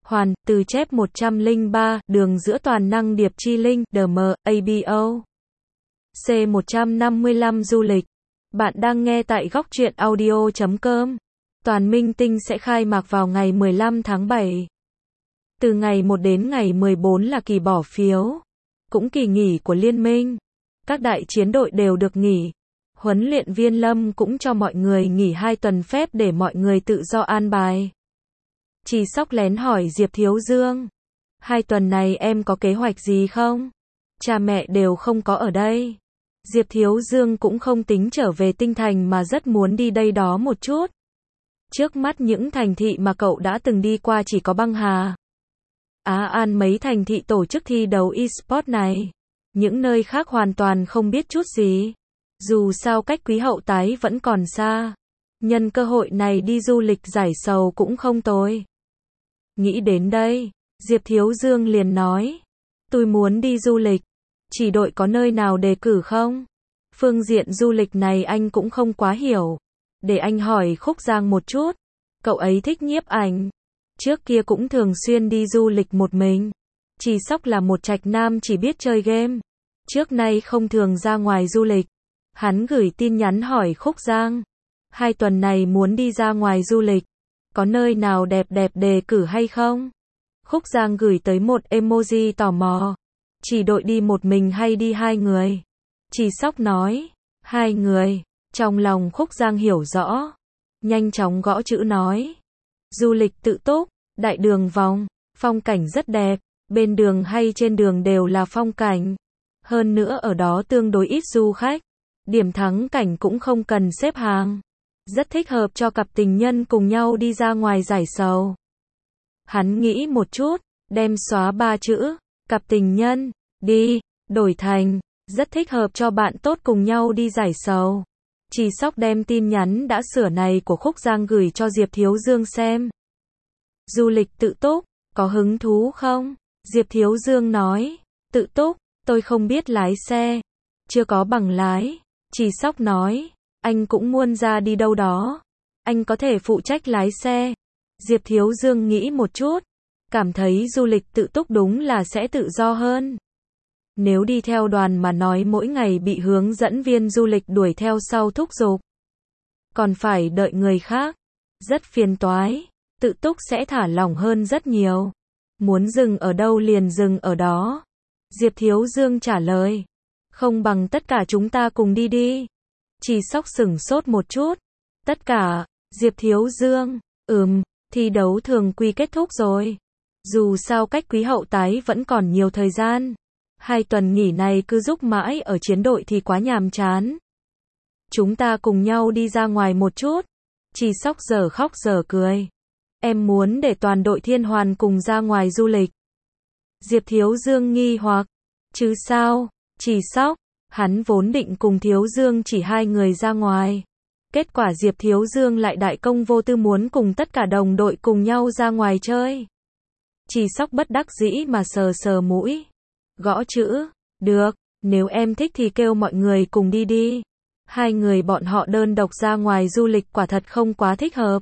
Hoàn, từ chép 103, đường giữa toàn năng điệp chi linh, DM, ABO. C155 du lịch. Bạn đang nghe tại góc truyện audio.com. Toàn Minh Tinh sẽ khai mạc vào ngày 15 tháng 7. Từ ngày 1 đến ngày 14 là kỳ bỏ phiếu, cũng kỳ nghỉ của liên minh. Các đại chiến đội đều được nghỉ. Huấn luyện viên Lâm cũng cho mọi người nghỉ 2 tuần phép để mọi người tự do an bài. Chỉ Sóc lén hỏi Diệp Thiếu Dương, 2 tuần này em có kế hoạch gì không? Cha mẹ đều không có ở đây. Diệp Thiếu Dương cũng không tính trở về Tinh Thành mà rất muốn đi đây đó một chút. Trước mắt những thành thị mà cậu đã từng đi qua chỉ có Băng Hà, Á An, mấy thành thị tổ chức thi đấu eSports này. Những nơi khác hoàn toàn không biết chút gì. Dù sao cách Quý Hậu Tái vẫn còn xa. Nhân cơ hội này đi du lịch giải sầu cũng không tồi. Nghĩ đến đây, Diệp Thiếu Dương liền nói, tôi muốn đi du lịch. Chỉ đội có nơi nào đề cử không? Phương diện du lịch này anh cũng không quá hiểu. Để anh hỏi Khúc Giang một chút. Cậu ấy thích nhiếp ảnh. Trước kia cũng thường xuyên đi du lịch một mình. Chỉ Sóc là một trạch nam chỉ biết chơi game. Trước nay không thường ra ngoài du lịch. Hắn gửi tin nhắn hỏi Khúc Giang, 2 tuần này muốn đi ra ngoài du lịch. Có nơi nào đẹp đẹp đề cử hay không? Khúc Giang gửi tới một emoji tò mò. Chỉ đội đi một mình hay đi 2 người? Chỉ Sóc nói, 2 người. Trong lòng Khúc Giang hiểu rõ. Nhanh chóng gõ chữ nói, du lịch tự túc, đại đường vòng, phong cảnh rất đẹp. Bên đường hay trên đường đều là phong cảnh. Hơn nữa ở đó tương đối ít du khách. Điểm thắng cảnh cũng không cần xếp hàng. Rất thích hợp cho cặp tình nhân cùng nhau đi ra ngoài giải sầu. Hắn nghĩ một chút, đem xóa 3 chữ, cặp tình nhân, đi, đổi thành, rất thích hợp cho bạn tốt cùng nhau đi giải sầu. Chỉ Sóc đem tin nhắn đã sửa này của Khúc Giang gửi cho Diệp Thiếu Dương xem. Du lịch tự túc, có hứng thú không? Diệp Thiếu Dương nói, tự túc, tôi không biết lái xe, chưa có bằng lái. Chỉ Sóc nói, anh cũng muốn ra đi đâu đó. Anh có thể phụ trách lái xe. Diệp Thiếu Dương nghĩ một chút, cảm thấy du lịch tự túc đúng là sẽ tự do hơn. Nếu đi theo đoàn mà nói mỗi ngày bị hướng dẫn viên du lịch đuổi theo sau thúc giục, còn phải đợi người khác, rất phiền toái. Tự túc sẽ thả lỏng hơn rất nhiều. Muốn dừng ở đâu liền dừng ở đó. Diệp Thiếu Dương trả lời, không bằng tất cả chúng ta cùng đi đi. Chỉ Sóc sửng sốt một chút. Tất cả? Diệp Thiếu Dương, thi đấu thường quy kết thúc rồi. Dù sao cách Quý Hậu Tái vẫn còn nhiều thời gian. 2 tuần nghỉ này cứ giúp mãi ở chiến đội thì quá nhàm chán. Chúng ta cùng nhau đi ra ngoài một chút. Chỉ Sóc giờ khóc giờ cười. Em muốn để toàn đội Thiên Hoàn cùng ra ngoài du lịch. Diệp Thiếu Dương nghi hoặc, chứ sao? Chỉ Sóc, hắn vốn định cùng Thiếu Dương chỉ 2 người ra ngoài. Kết quả Diệp Thiếu Dương lại đại công vô tư muốn cùng tất cả đồng đội cùng nhau ra ngoài chơi. Chỉ Sóc bất đắc dĩ mà sờ sờ mũi. Gõ chữ, được, nếu em thích thì kêu mọi người cùng đi đi. 2 người bọn họ đơn độc ra ngoài du lịch quả thật không quá thích hợp.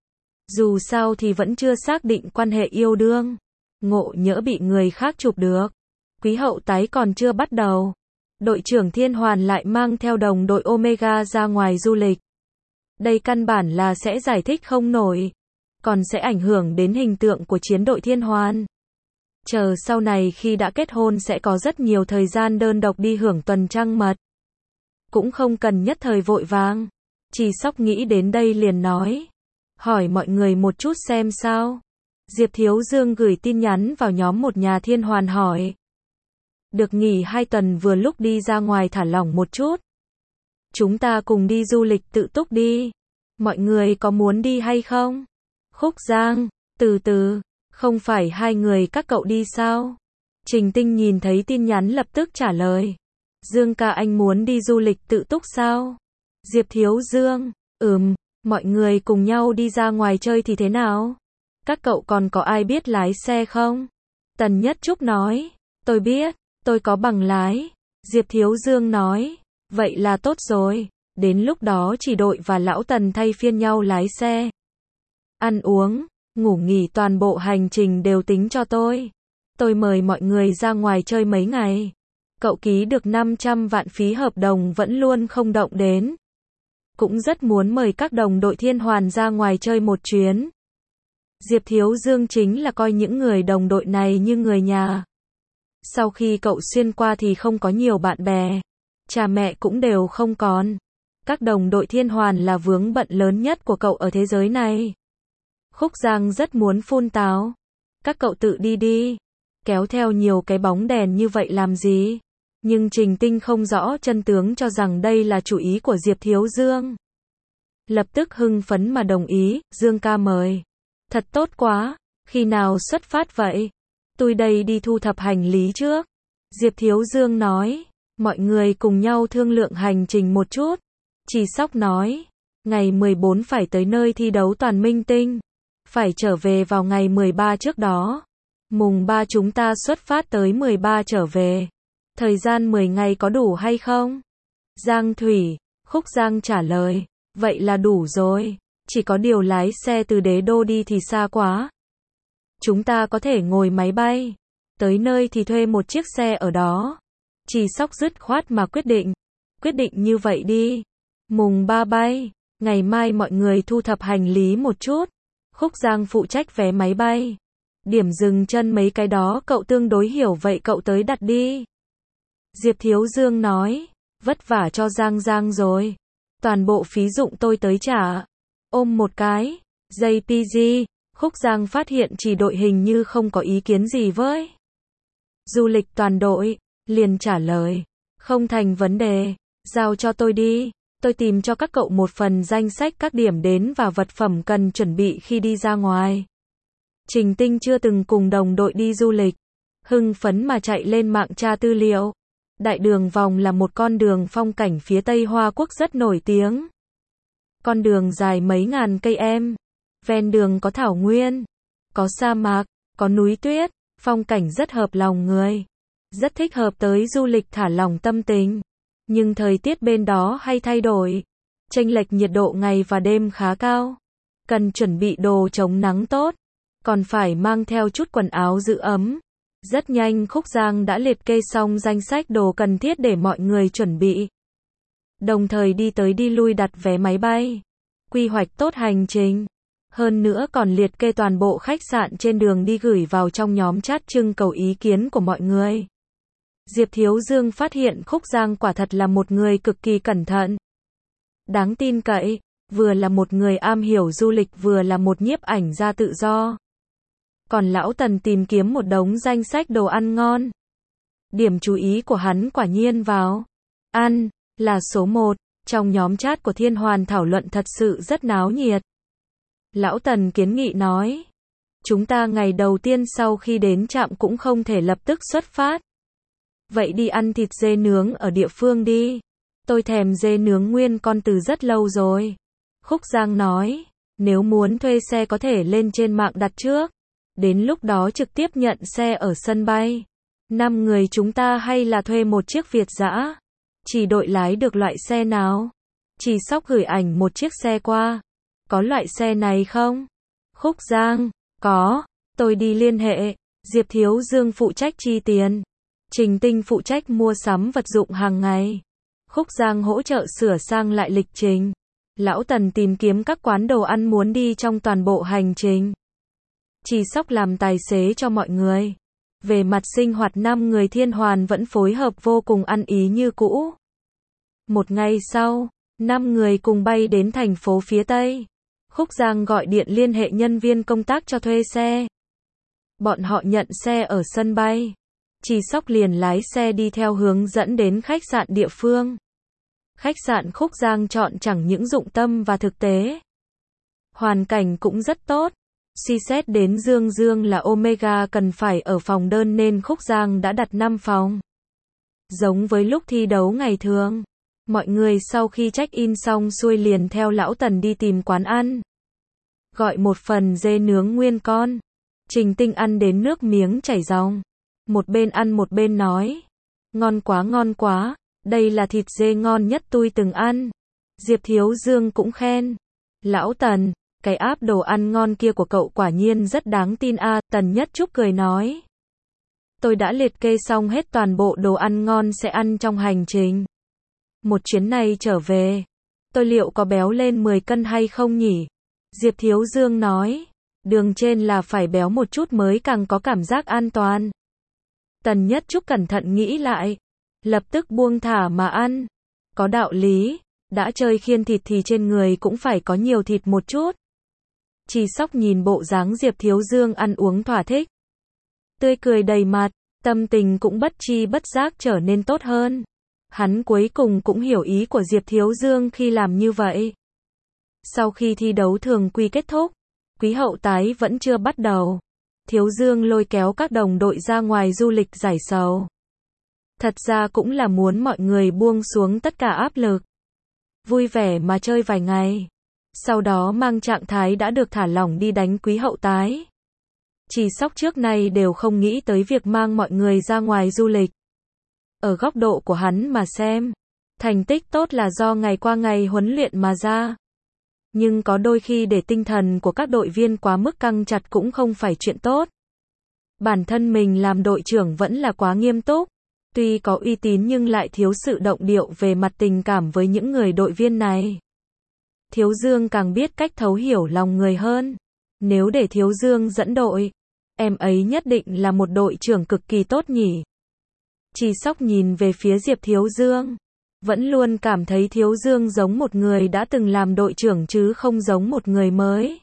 Dù sao thì vẫn chưa xác định quan hệ yêu đương. Ngộ nhỡ bị người khác chụp được. Quý Hậu Tái còn chưa bắt đầu. Đội trưởng Thiên Hoàn lại mang theo đồng đội Omega ra ngoài du lịch. Đây căn bản là sẽ giải thích không nổi. Còn sẽ ảnh hưởng đến hình tượng của chiến đội Thiên Hoàn. Chờ sau này khi đã kết hôn sẽ có rất nhiều thời gian đơn độc đi hưởng tuần trăng mật. Cũng không cần nhất thời vội vàng. Chỉ Sóc nghĩ đến đây liền nói, hỏi mọi người một chút xem sao. Diệp Thiếu Dương gửi tin nhắn vào nhóm một nhà Thiên Hoàn hỏi. Được nghỉ 2 tuần vừa lúc đi ra ngoài thả lỏng một chút. Chúng ta cùng đi du lịch tự túc đi. Mọi người có muốn đi hay không? Khúc Giang, từ từ, không phải 2 người các cậu đi sao? Trình Tinh nhìn thấy tin nhắn lập tức trả lời. Dương ca, anh muốn đi du lịch tự túc sao? Diệp Thiếu Dương, mọi người cùng nhau đi ra ngoài chơi thì thế nào? Các cậu còn có ai biết lái xe không? Tần Nhất Trúc nói, tôi biết, tôi có bằng lái. Diệp Thiếu Dương nói, vậy là tốt rồi. Đến lúc đó chỉ đội và lão Tần thay phiên nhau lái xe. Ăn uống, ngủ nghỉ toàn bộ hành trình đều tính cho tôi. Tôi mời mọi người ra ngoài chơi mấy ngày. Cậu ký được 500 vạn phí hợp đồng vẫn luôn không động đến. Cũng rất muốn mời các đồng đội Thiên Hoàn ra ngoài chơi một chuyến. Diệp Thiếu Dương chính là coi những người đồng đội này như người nhà. Sau khi cậu xuyên qua thì không có nhiều bạn bè. Cha mẹ cũng đều không còn. Các đồng đội Thiên Hoàn là vướng bận lớn nhất của cậu ở thế giới này. Khúc Giang rất muốn phun táo. Các cậu tự đi đi. Kéo theo nhiều cái bóng đèn như vậy làm gì? Nhưng Trình Tinh không rõ chân tướng cho rằng đây là chủ ý của Diệp Thiếu Dương. Lập tức hưng phấn mà đồng ý, Dương ca mời. Thật tốt quá, khi nào xuất phát vậy? Tôi đây đi thu thập hành lý trước. Diệp Thiếu Dương nói, mọi người cùng nhau thương lượng hành trình một chút. Chỉ Sóc nói, ngày 14 phải tới nơi thi đấu toàn minh tinh. Phải trở về vào ngày 13 trước đó. Mùng 3 chúng ta xuất phát tới 13 trở về. Thời gian 10 ngày có đủ hay không? Giang Thủy, Khúc Giang trả lời, vậy là đủ rồi. Chỉ có điều lái xe từ Đế Đô đi thì xa quá. Chúng ta có thể ngồi máy bay. Tới nơi thì thuê một chiếc xe ở đó. Chỉ Sóc dứt khoát mà quyết định. Quyết định như vậy đi. Mùng 3 bay. Ngày mai mọi người thu thập hành lý một chút. Khúc Giang phụ trách vé máy bay. Điểm dừng chân mấy cái đó cậu tương đối hiểu vậy cậu tới đặt đi. Diệp Thiếu Dương nói, vất vả cho Giang Giang rồi. Toàn bộ phí dụng tôi tới trả. Ôm một cái. JPG, Khúc Giang phát hiện chỉ đội hình như không có ý kiến gì với. Du lịch toàn đội, liền trả lời. Không thành vấn đề, giao cho tôi đi. Tôi tìm cho các cậu một phần danh sách các điểm đến và vật phẩm cần chuẩn bị khi đi ra ngoài. Trình Tinh chưa từng cùng đồng đội đi du lịch. Hưng phấn mà chạy lên mạng tra tư liệu. Đại đường vòng là một con đường phong cảnh phía Tây Hoa Quốc rất nổi tiếng. Con đường dài mấy ngàn cây em. Ven đường có thảo nguyên, có sa mạc, có núi tuyết, phong cảnh rất hợp lòng người. Rất thích hợp tới du lịch thả lỏng tâm tình. Nhưng thời tiết bên đó hay thay đổi. Chênh lệch nhiệt độ ngày và đêm khá cao. Cần chuẩn bị đồ chống nắng tốt. Còn phải mang theo chút quần áo giữ ấm. Rất nhanh Khúc Giang đã liệt kê xong danh sách đồ cần thiết để mọi người chuẩn bị. Đồng thời đi tới đi lui đặt vé máy bay. Quy hoạch tốt hành trình. Hơn nữa còn liệt kê toàn bộ khách sạn trên đường đi gửi vào trong nhóm chat trưng cầu ý kiến của mọi người. Diệp Thiếu Dương phát hiện Khúc Giang quả thật là một người cực kỳ cẩn thận. Đáng tin cậy, vừa là một người am hiểu du lịch vừa là một nhiếp ảnh gia tự do. Còn lão Tần tìm kiếm một đống danh sách đồ ăn ngon. Điểm chú ý của hắn quả nhiên vào ăn là số 1, trong nhóm chat của Thiên Hoàn thảo luận thật sự rất náo nhiệt. Lão Tần kiến nghị nói, chúng ta ngày đầu tiên sau khi đến trạm cũng không thể lập tức xuất phát. Vậy đi ăn thịt dê nướng ở địa phương đi. Tôi thèm dê nướng nguyên con từ rất lâu rồi. Khúc Giang nói, nếu muốn thuê xe có thể lên trên mạng đặt trước. Đến lúc đó trực tiếp nhận xe ở sân bay. 5 người chúng ta hay là thuê một chiếc Việt dã. Chỉ đội lái được loại xe nào? Chỉ Sóc gửi ảnh một chiếc xe qua. Có loại xe này không? Khúc Giang, có. Tôi đi liên hệ. Diệp Thiếu Dương phụ trách chi tiền. Trình Tinh phụ trách mua sắm vật dụng hàng ngày. Khúc Giang hỗ trợ sửa sang lại lịch trình. Lão Tần tìm kiếm các quán đồ ăn muốn đi trong toàn bộ hành trình. Chỉ Sóc làm tài xế cho mọi người. Về mặt sinh hoạt 5 người Thiên Hoàn vẫn phối hợp vô cùng ăn ý như cũ. Một ngày sau, 5 người cùng bay đến thành phố phía Tây. Khúc Giang gọi điện liên hệ nhân viên công tác cho thuê xe. Bọn họ nhận xe ở sân bay. Chỉ Sóc liền lái xe đi theo hướng dẫn đến khách sạn địa phương. Khách sạn Khúc Giang chọn chẳng những dụng tâm và thực tế. Hoàn cảnh cũng rất tốt. Suy xét đến Dương Dương là Omega cần phải ở phòng đơn nên Khúc Giang đã đặt 5 phòng. Giống với lúc thi đấu ngày thường. Mọi người sau khi check-in xong xuôi liền theo Lão Tần đi tìm quán ăn. Gọi một phần dê nướng nguyên con. Trình Tinh ăn đến nước miếng chảy ròng. Một bên ăn một bên nói. Ngon quá, đây là thịt dê ngon nhất tôi từng ăn. Diệp Thiếu Dương cũng khen. Lão Tần, Cái app đồ ăn ngon kia của cậu quả nhiên rất đáng tin a, Tần Nhất Trúc cười nói. Tôi đã liệt kê xong hết toàn bộ đồ ăn ngon sẽ ăn trong hành trình. Một chuyến này trở về, tôi liệu có béo lên 10 cân hay không nhỉ? Diệp Thiếu Dương nói. Đường trên là phải béo một chút mới càng có cảm giác an toàn. Tần Nhất Trúc cẩn thận nghĩ lại. Lập tức buông thả mà ăn. Có đạo lý, đã chơi khiên thịt thì trên người cũng phải có nhiều thịt một chút. Chỉ Sóc nhìn bộ dáng Diệp Thiếu Dương ăn uống thỏa thích. Tươi cười đầy mặt, tâm tình cũng bất chi bất giác trở nên tốt hơn. Hắn cuối cùng cũng hiểu ý của Diệp Thiếu Dương khi làm như vậy. Sau khi thi đấu thường quy kết thúc, quý hậu tái vẫn chưa bắt đầu. Thiếu Dương lôi kéo các đồng đội ra ngoài du lịch giải sầu. Thật ra cũng là muốn mọi người buông xuống tất cả áp lực. Vui vẻ mà chơi vài ngày. Sau đó mang trạng thái đã được thả lỏng đi đánh quý hậu tái. Chỉ Sóc trước nay đều không nghĩ tới việc mang mọi người ra ngoài du lịch. Ở góc độ của hắn mà xem, thành tích tốt là do ngày qua ngày huấn luyện mà ra. Nhưng có đôi khi để tinh thần của các đội viên quá mức căng chặt cũng không phải chuyện tốt. Bản thân mình làm đội trưởng vẫn là quá nghiêm túc. Tuy có uy tín nhưng lại thiếu sự động điệu về mặt tình cảm với những người đội viên này. Thiếu Dương càng biết cách thấu hiểu lòng người hơn. Nếu để Thiếu Dương dẫn đội, em ấy nhất định là một đội trưởng cực kỳ tốt nhỉ. Chỉ Sóc nhìn về phía Diệp Thiếu Dương. Vẫn luôn cảm thấy Thiếu Dương giống một người đã từng làm đội trưởng chứ không giống một người mới.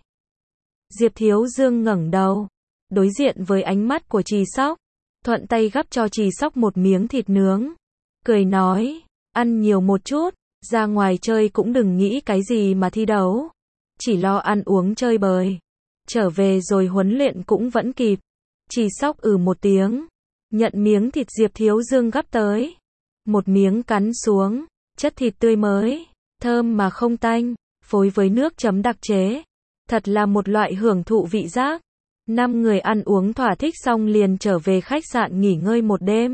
Diệp Thiếu Dương ngẩng đầu, đối diện với ánh mắt của Trì Sóc, thuận tay gắp cho Trì Sóc một miếng thịt nướng. Cười nói, ăn nhiều một chút, ra ngoài chơi cũng đừng nghĩ cái gì mà thi đấu. Chỉ lo ăn uống chơi bời. Trở về rồi huấn luyện cũng vẫn kịp. Trì Sóc một tiếng, nhận miếng thịt Diệp Thiếu Dương gắp tới. Một miếng cắn xuống, chất thịt tươi mới, thơm mà không tanh, phối với nước chấm đặc chế. Thật là một loại hưởng thụ vị giác. 5 người ăn uống thỏa thích xong liền trở về khách sạn nghỉ ngơi một đêm.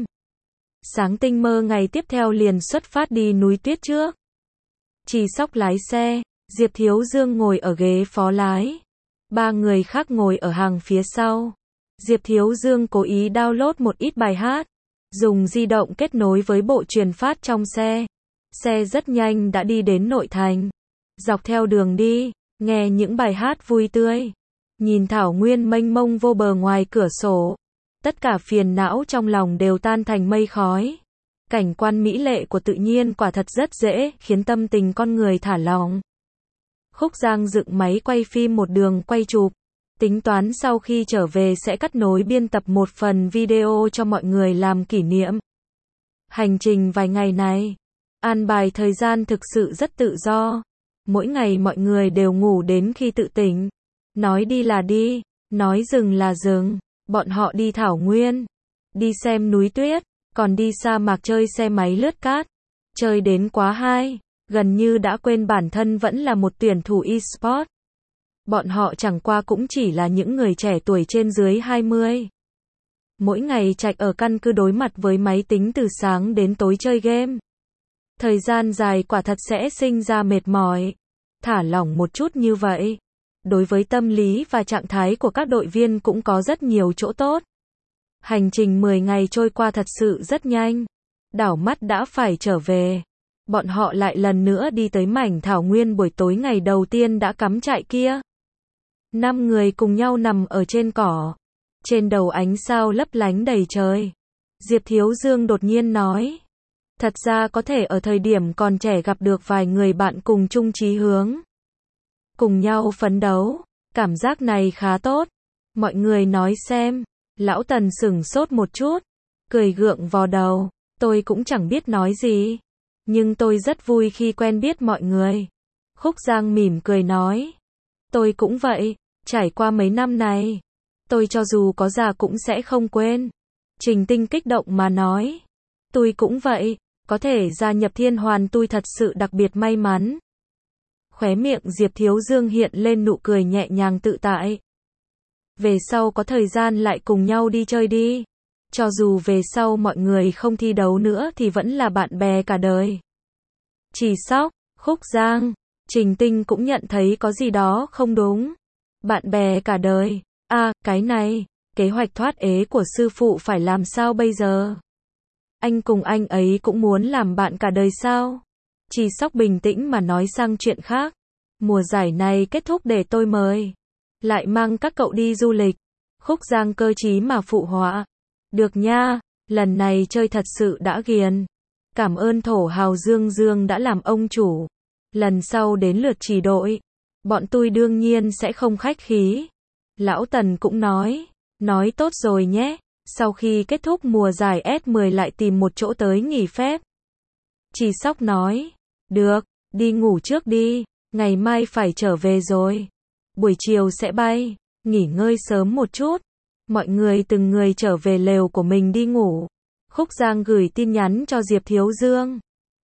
Sáng tinh mơ ngày tiếp theo liền xuất phát đi núi tuyết trước. Trì Sóc lái xe, Diệp Thiếu Dương ngồi ở ghế phó lái. 3 người khác ngồi ở hàng phía sau. Diệp Thiếu Dương cố ý download một ít bài hát, dùng di động kết nối với bộ truyền phát trong xe. Xe rất nhanh đã đi đến nội thành. Dọc theo đường đi, nghe những bài hát vui tươi. Nhìn thảo nguyên mênh mông vô bờ ngoài cửa sổ. Tất cả phiền não trong lòng đều tan thành mây khói. Cảnh quan mỹ lệ của tự nhiên quả thật rất dễ khiến tâm tình con người thả lỏng. Khúc Giang dựng máy quay phim một đường quay chụp. Tính toán sau khi trở về sẽ cắt nối biên tập một phần video cho mọi người làm kỷ niệm. Hành trình vài ngày này, an bài thời gian thực sự rất tự do. Mỗi ngày mọi người đều ngủ đến khi tự tỉnh. Nói đi là đi, nói dừng là dừng. Bọn họ đi thảo nguyên, đi xem núi tuyết, còn đi sa mạc chơi xe máy lướt cát. Chơi đến quá hay, gần như đã quên bản thân vẫn là một tuyển thủ e-sport. Bọn họ chẳng qua cũng chỉ là những người trẻ tuổi trên dưới 20. Mỗi ngày trạch ở căn cứ đối mặt với máy tính từ sáng đến tối chơi game. Thời gian dài quả thật sẽ sinh ra mệt mỏi. Thả lỏng một chút như vậy, đối với tâm lý và trạng thái của các đội viên cũng có rất nhiều chỗ tốt. Hành trình 10 ngày trôi qua thật sự rất nhanh. Đảo mắt đã phải trở về. Bọn họ lại lần nữa đi tới mảnh thảo nguyên buổi tối ngày đầu tiên đã cắm trại kia. 5 người cùng nhau nằm ở trên cỏ. Trên đầu ánh sao lấp lánh đầy trời. Diệp Thiếu Dương đột nhiên nói. Thật ra có thể ở thời điểm còn trẻ gặp được vài người bạn cùng chung chí hướng. Cùng nhau phấn đấu. Cảm giác này khá tốt. Mọi người nói xem. Lão Tần sửng sốt một chút. Cười gượng vò đầu. Tôi cũng chẳng biết nói gì. Nhưng tôi rất vui khi quen biết mọi người. Khúc Giang mỉm cười nói. Tôi cũng vậy. Trải qua mấy năm này, tôi cho dù có già cũng sẽ không quên. Trình Tinh kích động mà nói. Tôi cũng vậy. Có thể gia nhập Thiên Hoàn tôi thật sự đặc biệt may mắn. Khóe miệng Diệp Thiếu Dương hiện lên nụ cười nhẹ nhàng tự tại. Về sau có thời gian lại cùng nhau đi chơi đi. Cho dù về sau mọi người không thi đấu nữa thì vẫn là bạn bè cả đời. Chỉ Sóc, Khúc Giang, Trình Tinh cũng nhận thấy có gì đó không đúng. Bạn bè cả đời. Cái này, kế hoạch thoát ế của sư phụ phải làm sao bây giờ? Anh cùng anh ấy cũng muốn làm bạn cả đời sao? Chỉ Sóc bình tĩnh mà nói sang chuyện khác. Mùa giải này kết thúc để tôi mời. Lại mang các cậu đi du lịch. Khúc Giang cơ trí mà phụ họa. Được nha, lần này chơi thật sự đã ghiền. Cảm ơn thổ hào Dương Dương đã làm ông chủ. Lần sau đến lượt chỉ đội. Bọn tôi đương nhiên sẽ không khách khí. Lão Tần cũng nói tốt rồi nhé. Sau khi kết thúc mùa giải S10 lại tìm một chỗ tới nghỉ phép. Chỉ Sóc nói, được, đi ngủ trước đi, ngày mai phải trở về rồi. Buổi chiều sẽ bay, nghỉ ngơi sớm một chút. Mọi người từng người trở về lều của mình đi ngủ. Khúc Giang gửi tin nhắn cho Diệp Thiếu Dương.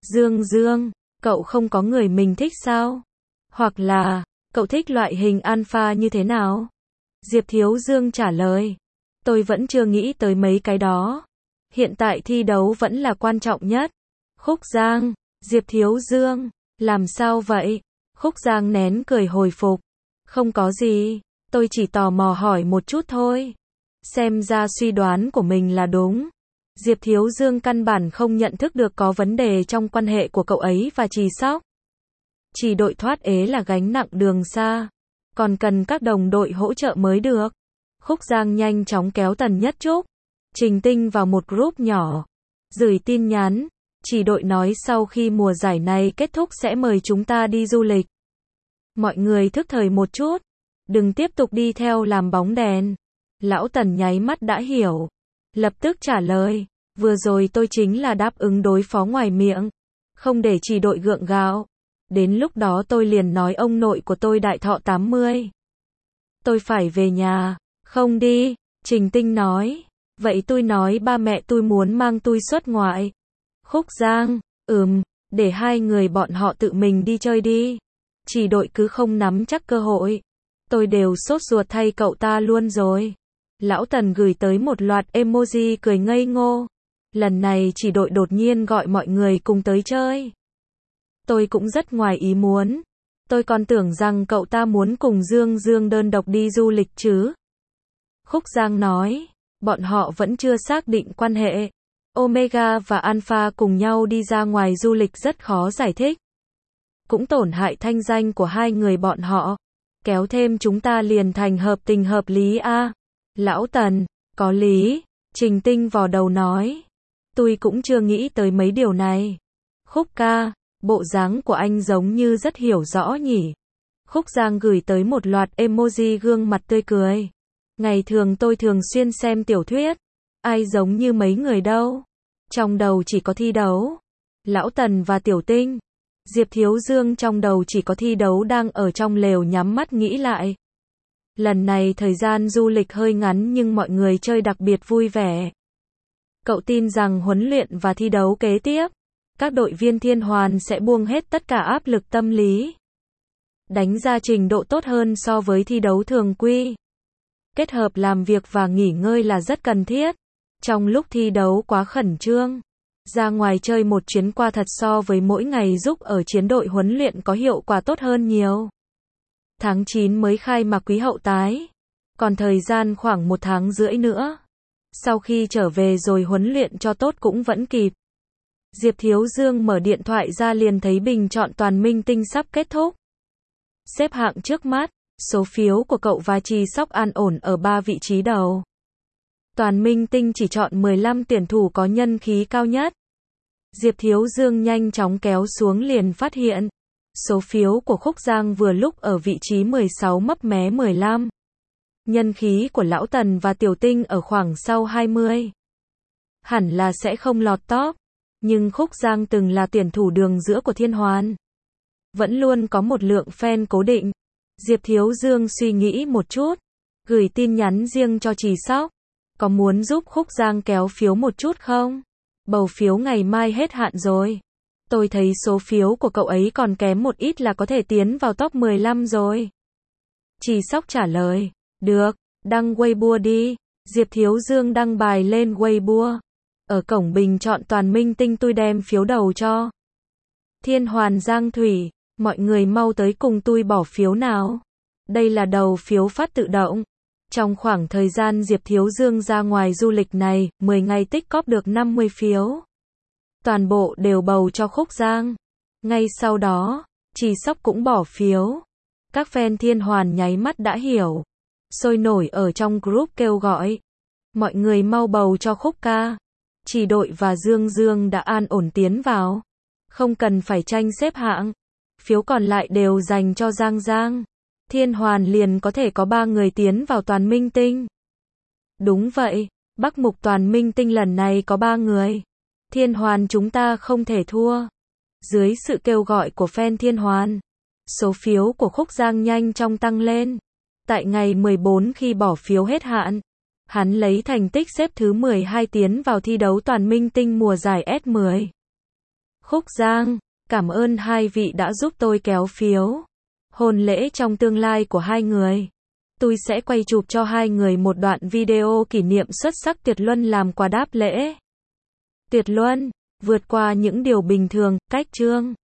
Dương, cậu không có người mình thích sao? Hoặc là, cậu thích loại hình alpha như thế nào? Diệp Thiếu Dương trả lời. Tôi vẫn chưa nghĩ tới mấy cái đó. Hiện tại thi đấu vẫn là quan trọng nhất. Khúc Giang, Diệp Thiếu Dương, làm sao vậy? Khúc Giang nén cười hồi phục. Không có gì, tôi chỉ tò mò hỏi một chút thôi. Xem ra suy đoán của mình là đúng. Diệp Thiếu Dương căn bản không nhận thức được có vấn đề trong quan hệ của cậu ấy và Trì Sóc. Chỉ đội thoát ế là gánh nặng đường xa. Còn cần các đồng đội hỗ trợ mới được. Khúc Giang nhanh chóng kéo Tần Nhất Trúc, Trình Tinh vào một group nhỏ. Gửi tin nhắn. Chỉ đội nói sau khi mùa giải này kết thúc sẽ mời chúng ta đi du lịch. Mọi người thức thời một chút. Đừng tiếp tục đi theo làm bóng đèn. Lão Tần nháy mắt đã hiểu. Lập tức trả lời. Vừa rồi tôi chính là đáp ứng đối phó ngoài miệng. Không để chỉ đội gượng gạo. Đến lúc đó tôi liền nói ông nội của tôi đại thọ 80. Tôi phải về nhà. Không đi. Trình Tinh nói. Vậy tôi nói ba mẹ tôi muốn mang tôi xuất ngoại. Khúc Giang. Để hai người bọn họ tự mình đi chơi đi. Chỉ đội cứ không nắm chắc cơ hội. Tôi đều sốt ruột thay cậu ta luôn rồi. Lão Tần gửi tới một loạt emoji cười ngây ngô. Lần này chỉ đội đột nhiên gọi mọi người cùng tới chơi. Tôi cũng rất ngoài ý muốn. Tôi còn tưởng rằng cậu ta muốn cùng Dương Dương đơn độc đi du lịch chứ. Khúc Giang nói, bọn họ vẫn chưa xác định quan hệ. Omega và Alpha cùng nhau đi ra ngoài du lịch rất khó giải thích. Cũng tổn hại thanh danh của hai người bọn họ. Kéo thêm chúng ta liền thành hợp tình hợp lý a. Lão Tần, có lý. Trình Tinh vò đầu nói. Tôi cũng chưa nghĩ tới mấy điều này. Khúc ca, bộ dáng của anh giống như rất hiểu rõ nhỉ. Khúc Giang gửi tới một loạt emoji gương mặt tươi cười. Ngày thường tôi thường xuyên xem tiểu thuyết. Ai giống như mấy người đâu. Trong đầu chỉ có thi đấu. Lão Tần và Tiểu Tinh. Diệp Thiếu Dương trong đầu chỉ có thi đấu đang ở trong lều nhắm mắt nghĩ lại. Lần này thời gian du lịch hơi ngắn nhưng mọi người chơi đặc biệt vui vẻ. Cậu tin rằng huấn luyện và thi đấu kế tiếp, các đội viên Thiên Hoàn sẽ buông hết tất cả áp lực tâm lý. Đánh ra trình độ tốt hơn so với thi đấu thường quy. Kết hợp làm việc và nghỉ ngơi là rất cần thiết. Trong lúc thi đấu quá khẩn trương, ra ngoài chơi một chuyến qua thật so với mỗi ngày giúp ở chiến đội huấn luyện có hiệu quả tốt hơn nhiều. Tháng 9 mới khai mạc quý hậu tái. Còn thời gian khoảng 1 tháng rưỡi nữa. Sau khi trở về rồi huấn luyện cho tốt cũng vẫn kịp. Diệp Thiếu Dương mở điện thoại ra liền thấy bình chọn toàn minh tinh sắp kết thúc. Xếp hạng trước mắt, số phiếu của cậu và Trì Sóc an ổn ở 3 vị trí đầu. Toàn minh tinh chỉ chọn 15 tuyển thủ có nhân khí cao nhất. Diệp Thiếu Dương nhanh chóng kéo xuống liền phát hiện. Số phiếu của Khúc Giang vừa lúc ở vị trí 16 mấp mé 15. Nhân khí của Lão Tần và Tiểu Tinh ở khoảng sau 20. Hẳn là sẽ không lọt top. Nhưng Khúc Giang từng là tuyển thủ đường giữa của Thiên Hoàn. Vẫn luôn có một lượng fan cố định. Diệp Thiếu Dương suy nghĩ một chút. Gửi tin nhắn riêng cho Trì Sóc. Có muốn giúp Khúc Giang kéo phiếu một chút không? Bầu phiếu ngày mai hết hạn rồi. Tôi thấy số phiếu của cậu ấy còn kém một ít là có thể tiến vào top 15 rồi. Trì Sóc trả lời. Được, đăng Weibo đi. Diệp Thiếu Dương đăng bài lên Weibo. Ở cổng bình chọn toàn minh tinh tôi đem phiếu đầu cho. Thiên Hoàn Giang Thủy. Mọi người mau tới cùng tôi bỏ phiếu nào. Đây là đầu phiếu phát tự động. Trong khoảng thời gian Diệp Thiếu Dương ra ngoài du lịch này, 10 ngày tích cóp được 50 phiếu. Toàn bộ đều bầu cho Khúc Giang. Ngay sau đó, Trì Sóc cũng bỏ phiếu. Các fan Thiên Hoàn nháy mắt đã hiểu. Sôi nổi ở trong group kêu gọi. Mọi người mau bầu cho Khúc ca. Chỉ Đội và Dương Dương đã an ổn tiến vào. Không cần phải tranh xếp hạng. Phiếu còn lại đều dành cho Giang Giang. Thiên Hoàn liền có thể có 3 người tiến vào Toàn Minh Tinh. Đúng vậy, Bắc Mục Toàn Minh Tinh lần này có 3 người. Thiên Hoàn chúng ta không thể thua. Dưới sự kêu gọi của fan Thiên Hoàn, số phiếu của Khúc Giang nhanh chóng tăng lên. Tại ngày 14 khi bỏ phiếu hết hạn, hắn lấy thành tích xếp thứ 12 tiến vào thi đấu Toàn Minh Tinh mùa giải S10. Khúc Giang, cảm ơn hai vị đã giúp tôi kéo phiếu. Hôn lễ trong tương lai của hai người. Tôi sẽ quay chụp cho hai người một đoạn video kỷ niệm xuất sắc Tuyệt Luân làm quà đáp lễ. Tuyệt Luân, vượt qua những điều bình thường, cách chương.